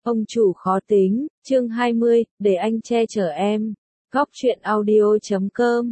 Ông chủ khó tính, chương 20, để anh che chở em. Góc truyện audio.com.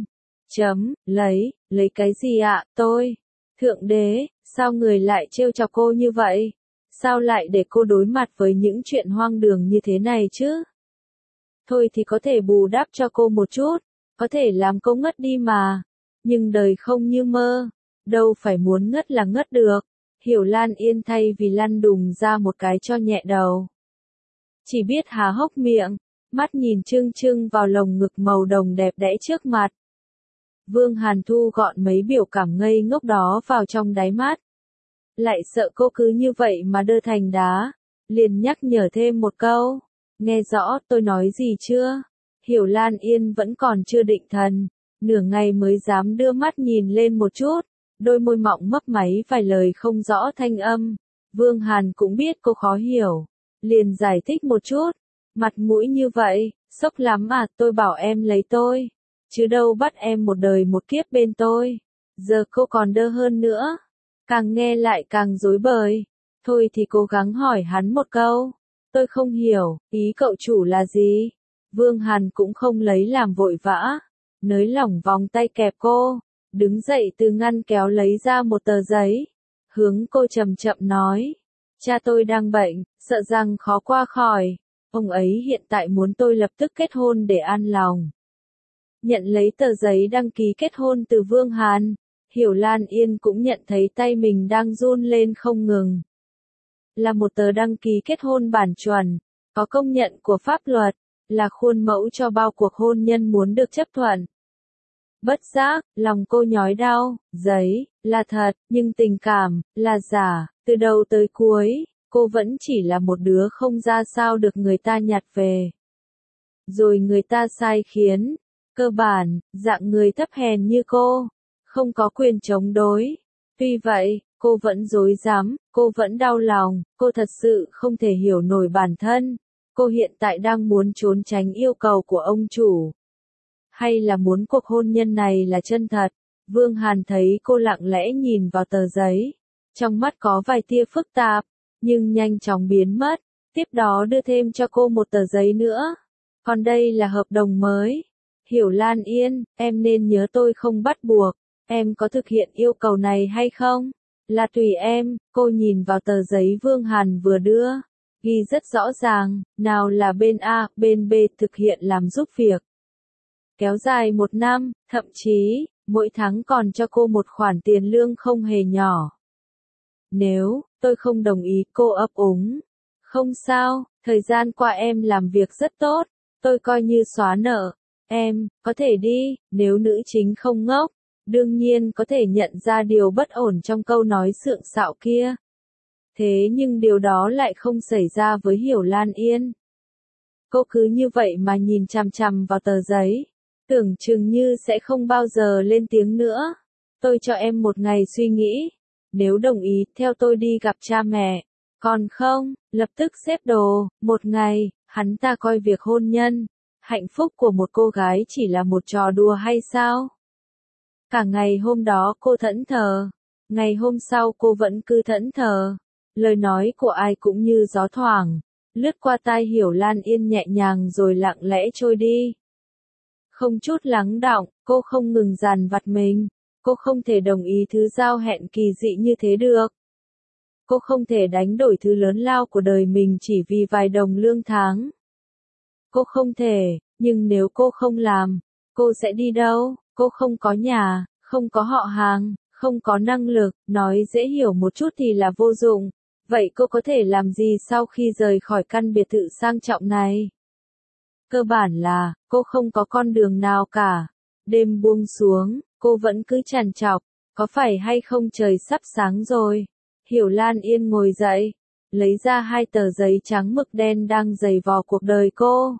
Lấy cái gì ạ, tôi? Thượng đế, sao người lại trêu chọc cô như vậy? Sao lại để cô đối mặt với những chuyện hoang đường như thế này chứ? Thôi thì có thể bù đắp cho cô một chút, có thể làm cô ngất đi mà. Nhưng đời không như mơ, đâu phải muốn ngất là ngất được. Hiểu Lan Yên thay vì lăn đùng ra một cái cho nhẹ đầu. Chỉ biết há hốc miệng, mắt nhìn trưng trưng vào lồng ngực màu đồng đẹp đẽ trước mặt. Vương Hàn thu gọn mấy biểu cảm ngây ngốc đó vào trong đáy mắt. Lại sợ cô cứ như vậy mà đơ thành đá, liền nhắc nhở thêm một câu. Nghe rõ tôi nói gì chưa? Hiểu Lan Yên vẫn còn chưa định thần, nửa ngày mới dám đưa mắt nhìn lên một chút, đôi môi mọng mấp máy vài lời không rõ thanh âm. Vương Hàn cũng biết cô khó hiểu, liền giải thích một chút. Mặt mũi như vậy, sốc lắm à, tôi bảo em lấy tôi, chứ đâu bắt em một đời một kiếp bên tôi. Giờ cô còn đơ hơn nữa, càng nghe lại càng rối bời. Thôi thì cố gắng hỏi hắn một câu. Tôi không hiểu, ý cậu chủ là gì? Vương Hàn cũng không lấy làm vội vã, nới lỏng vòng tay kẹp cô, đứng dậy từ ngăn kéo lấy ra một tờ giấy, hướng cô chậm chậm nói. Cha tôi đang bệnh, sợ rằng khó qua khỏi, ông ấy hiện tại muốn tôi lập tức kết hôn để an lòng. Nhận lấy tờ giấy đăng ký kết hôn từ Vương Hàn, Hiểu Lan Yên cũng nhận thấy tay mình đang run lên không ngừng. Là một tờ đăng ký kết hôn bản chuẩn, có công nhận của pháp luật, là khuôn mẫu cho bao cuộc hôn nhân muốn được chấp thuận. Bất giác, lòng cô nhói đau, giấy, là thật, nhưng tình cảm, là giả, từ đầu tới cuối, cô vẫn chỉ là một đứa không ra sao được người ta nhặt về. Rồi người ta sai khiến, cơ bản, dạng người thấp hèn như cô, không có quyền chống đối. Tuy vậy, cô vẫn rối rắm, cô vẫn đau lòng, cô thật sự không thể hiểu nổi bản thân. Cô hiện tại đang muốn trốn tránh yêu cầu của ông chủ. Hay là muốn cuộc hôn nhân này là chân thật? Vương Hàn thấy cô lặng lẽ nhìn vào tờ giấy. Trong mắt có vài tia phức tạp, nhưng nhanh chóng biến mất. Tiếp đó đưa thêm cho cô một tờ giấy nữa. Còn đây là hợp đồng mới. Hiểu Lan Yên, em nên nhớ tôi không bắt buộc. Em có thực hiện yêu cầu này hay không? Là tùy em. Cô nhìn vào tờ giấy Vương Hàn vừa đưa. Ghi rất rõ ràng, nào là bên A, bên B thực hiện làm giúp việc. Kéo dài 1 năm, thậm chí, mỗi tháng còn cho cô một khoản tiền lương không hề nhỏ. Nếu, tôi không đồng ý, cô ấp úng. Không sao, thời gian qua em làm việc rất tốt, tôi coi như xóa nợ. Em, có thể đi, nếu nữ chính không ngốc, đương nhiên có thể nhận ra điều bất ổn trong câu nói sượng sạo kia. Thế nhưng điều đó lại không xảy ra với Hiểu Lan Yên. Cô cứ như vậy mà nhìn chằm chằm vào tờ giấy, tưởng chừng như sẽ không bao giờ lên tiếng nữa. Tôi cho em 1 ngày suy nghĩ, nếu đồng ý theo tôi đi gặp cha mẹ, còn không, lập tức xếp đồ. 1 ngày, hắn ta coi việc hôn nhân, hạnh phúc của một cô gái chỉ là một trò đùa hay sao? Cả ngày hôm đó cô thẫn thờ, ngày hôm sau cô vẫn cứ thẫn thờ. Lời nói của ai cũng như gió thoảng, lướt qua tai Hiểu Lan Yên nhẹ nhàng rồi lặng lẽ trôi đi. Không chút lắng đọng, cô không ngừng dằn vặt mình. Cô không thể đồng ý thứ giao hẹn kỳ dị như thế được. Cô không thể đánh đổi thứ lớn lao của đời mình chỉ vì vài đồng lương tháng. Cô không thể, nhưng nếu cô không làm, cô sẽ đi đâu? Cô không có nhà, không có họ hàng, không có năng lực, nói dễ hiểu một chút thì là vô dụng. Vậy cô có thể làm gì sau khi rời khỏi căn biệt thự sang trọng này? Cơ bản là, cô không có con đường nào cả. Đêm buông xuống, cô vẫn cứ trằn trọc, có phải hay không trời sắp sáng rồi? Hiểu Lan Yên ngồi dậy, lấy ra 2 tờ giấy trắng mực đen đang dày vò cuộc đời cô.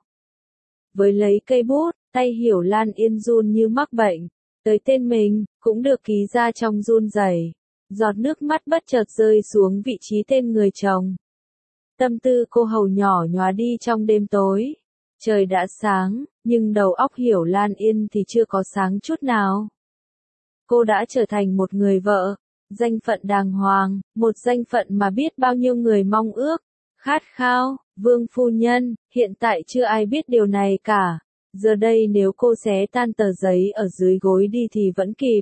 Với lấy cây bút, tay Hiểu Lan Yên run như mắc bệnh, tới tên mình, cũng được ký ra trong run rẩy. Giọt nước mắt bất chợt rơi xuống vị trí tên người chồng. Tâm tư cô hầu nhỏ nhóa đi trong đêm tối. Trời đã sáng, nhưng đầu óc Hiểu Lan Yên thì chưa có sáng chút nào. Cô đã trở thành một người vợ, danh phận đàng hoàng, một danh phận mà biết bao nhiêu người mong ước, Khát khao, Vương phu nhân, hiện tại chưa ai biết điều này cả. Giờ đây nếu cô xé tan tờ giấy ở dưới gối đi thì vẫn kịp.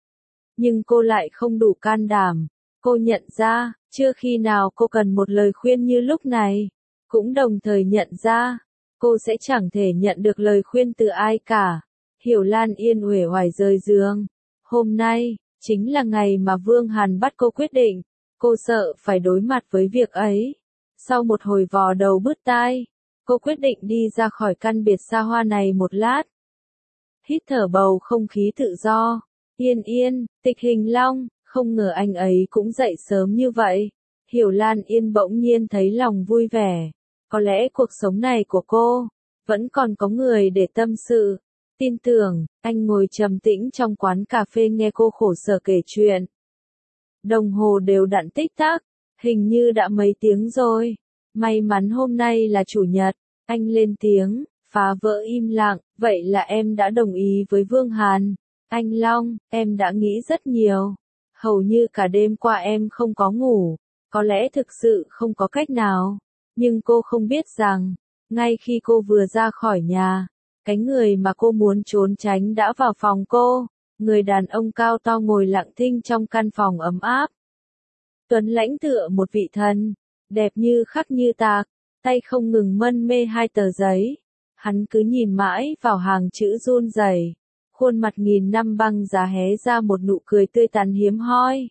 Nhưng cô lại không đủ can đảm. Cô nhận ra, chưa khi nào cô cần một lời khuyên như lúc này. Cũng đồng thời nhận ra, cô sẽ chẳng thể nhận được lời khuyên từ ai cả. Hiểu Lan Yên uể oải rời giường. Hôm nay, chính là ngày mà Vương Hàn bắt cô quyết định. Cô sợ phải đối mặt với việc ấy. Sau một hồi vò đầu bứt tai, cô quyết định đi ra khỏi căn biệt xa hoa này một lát. Hít thở bầu không khí tự do. Yên Yên, Tịch Hình Long, không ngờ anh ấy cũng dậy sớm như vậy. Hiểu Lan Yên bỗng nhiên thấy lòng vui vẻ. Có lẽ cuộc sống này của cô, vẫn còn có người để tâm sự. Tin tưởng, anh ngồi trầm tĩnh trong quán cà phê nghe cô khổ sở kể chuyện. Đồng hồ đều đặn tích tắc, hình như đã mấy tiếng rồi. May mắn hôm nay là chủ nhật, anh lên tiếng, phá vỡ im lặng, vậy là em đã đồng ý với Vương Hàn. Anh Long, em đã nghĩ rất nhiều. Hầu như cả đêm qua em không có ngủ, có lẽ thực sự không có cách nào. Nhưng cô không biết rằng, ngay khi cô vừa ra khỏi nhà, cái người mà cô muốn trốn tránh đã vào phòng cô. Người đàn ông cao to ngồi lặng thinh trong căn phòng ấm áp. Tuấn lãnh tựa một vị thần, đẹp như khắc như tạc, tay không ngừng mân mê hai tờ giấy. Hắn cứ nhìn mãi vào hàng chữ run rẩy, khuôn mặt nghìn năm băng giá hé ra một nụ cười tươi tắn hiếm hoi.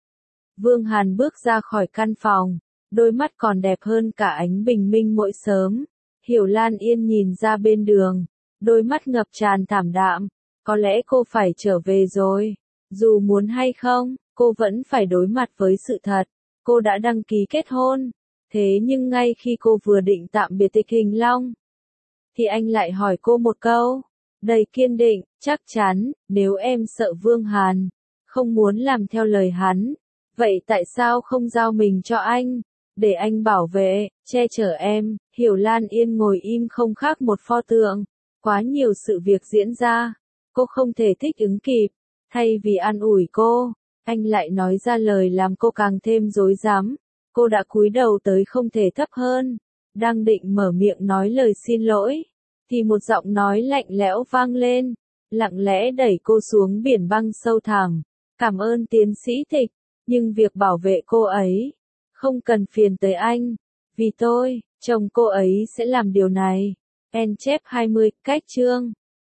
Vương Hàn bước ra khỏi căn phòng, đôi mắt còn đẹp hơn cả ánh bình minh mỗi sớm. Hiểu Lan Yên nhìn ra bên đường, đôi mắt ngập tràn thảm đạm. Có lẽ cô phải trở về rồi. Dù muốn hay không, cô vẫn phải đối mặt với sự thật. Cô đã đăng ký kết hôn. Thế nhưng ngay khi cô vừa định tạm biệt Tịch Hình Long, thì anh lại hỏi cô một câu, đầy kiên định, chắc chắn, nếu em sợ Vương Hàn, không muốn làm theo lời hắn, vậy tại sao không giao mình cho anh, để anh bảo vệ, che chở em. Hiểu Lan Yên ngồi im không khác một pho tượng. Quá nhiều sự việc diễn ra, cô không thể thích ứng kịp. Thay vì an ủi cô, anh lại nói ra lời làm cô càng thêm rối rắm. Cô đã cúi đầu tới không thể thấp hơn, đang định mở miệng nói lời xin lỗi, thì một giọng nói lạnh lẽo vang lên, lặng lẽ đẩy cô xuống biển băng sâu thẳm. Cảm ơn tiến sĩ Tịch, nhưng việc bảo vệ cô ấy, không cần phiền tới anh, vì tôi, chồng cô ấy sẽ làm điều này. En chép 20, cách chương